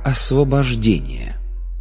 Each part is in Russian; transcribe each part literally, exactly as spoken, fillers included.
Освобождение.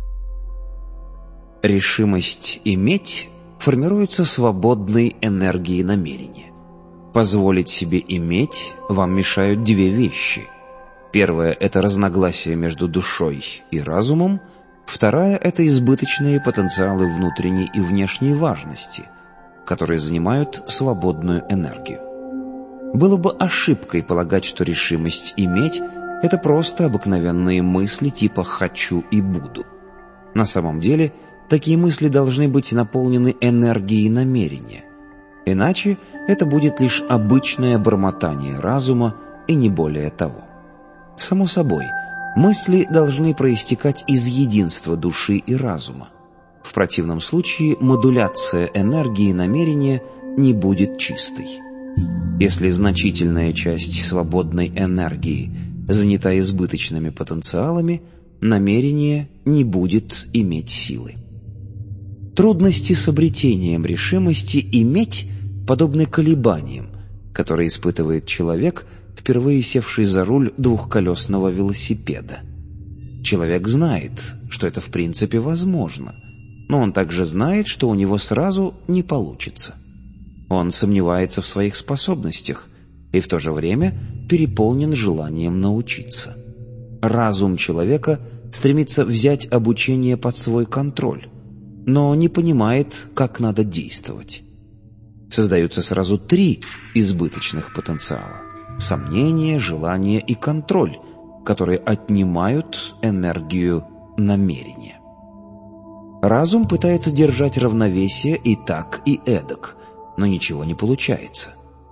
Решимость иметь формируется свободной энергией намерения. Позволить себе иметь вам мешают две вещи. Первая – это разногласие между душой и разумом. Вторая – это избыточные потенциалы внутренней и внешней важности, которые занимают свободную энергию. Было бы ошибкой полагать, что решимость иметь – это просто обыкновенные мысли типа «хочу» и «буду». На самом деле, такие мысли должны быть наполнены энергией намерения. Иначе это будет лишь обычное бормотание разума и не более того. Само собой, мысли должны проистекать из единства души и разума. В противном случае модуляция энергии намерения не будет чистой. Если значительная часть свободной энергии занята избыточными потенциалами, намерение не будет иметь силы. Трудности с обретением решимости иметь подобны колебаниям, которые испытывает человек, впервые севший за руль двухколесного велосипеда. Человек знает, что это в принципе возможно, но он также знает, что у него сразу не получится. Он сомневается в своих способностях и в то же время переполнен желанием научиться. Разум человека стремится взять обучение под свой контроль, но не понимает, как надо действовать. Создаются сразу три избыточных потенциала – сомнение, желание и контроль, которые отнимают энергию намерения. Разум пытается держать равновесие и так, и эдак, но ничего не получается.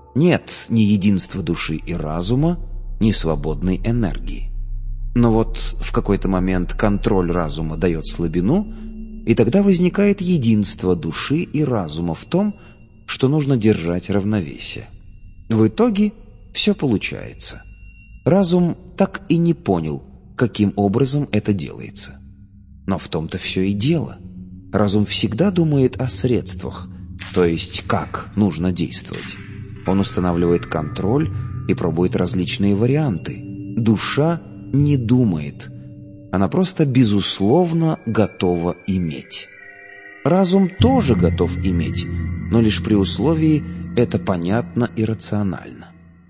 Нет ни единства души и разума, ни свободной энергии. Но вот в какой-то момент контроль разума дает слабину, и тогда возникает единство души и разума в том, что нужно держать равновесие. В итоге все получается. Разум так и не понял, каким образом это делается. Но в том-то все и дело. Разум всегда думает о средствах, то есть как нужно действовать. Он устанавливает контроль и пробует различные варианты. Душа не думает. Она просто безусловно готова иметь. Разум тоже готов иметь, но лишь при условии это понятно и рационально.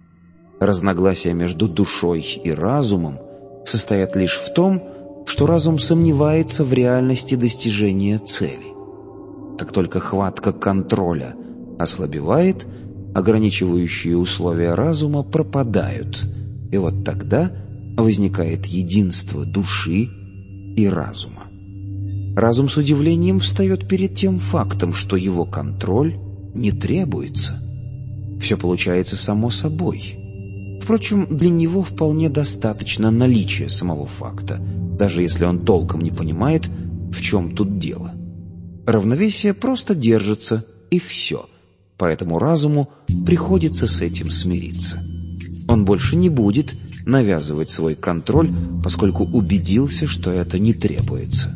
Разногласия между душой и разумом состоят лишь в том, что разум сомневается в реальности достижения цели. Как только хватка контроля ослабевает, ограничивающие условия разума пропадают, и вот тогда возникает единство души и разума. Разум с удивлением встает перед тем фактом, что его контроль не требуется. Все получается само собой. Впрочем, для него вполне достаточно наличия самого факта, даже если он толком не понимает, в чем тут дело. Равновесие просто держится, и все. Поэтому разуму приходится с этим смириться. Он больше не будет навязывать свой контроль, поскольку убедился, что это не требуется.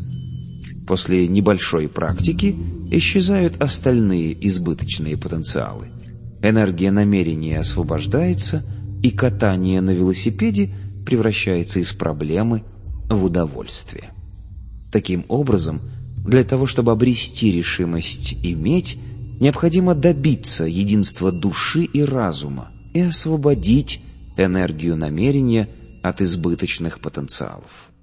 После небольшой практики исчезают остальные избыточные потенциалы. Энергия намерения освобождается, и катание на велосипеде превращается из проблемы в удовольствие. Таким образом, для того, чтобы обрести решимость иметь, необходимо добиться единства души и разума и освободить энергию намерения от избыточных потенциалов.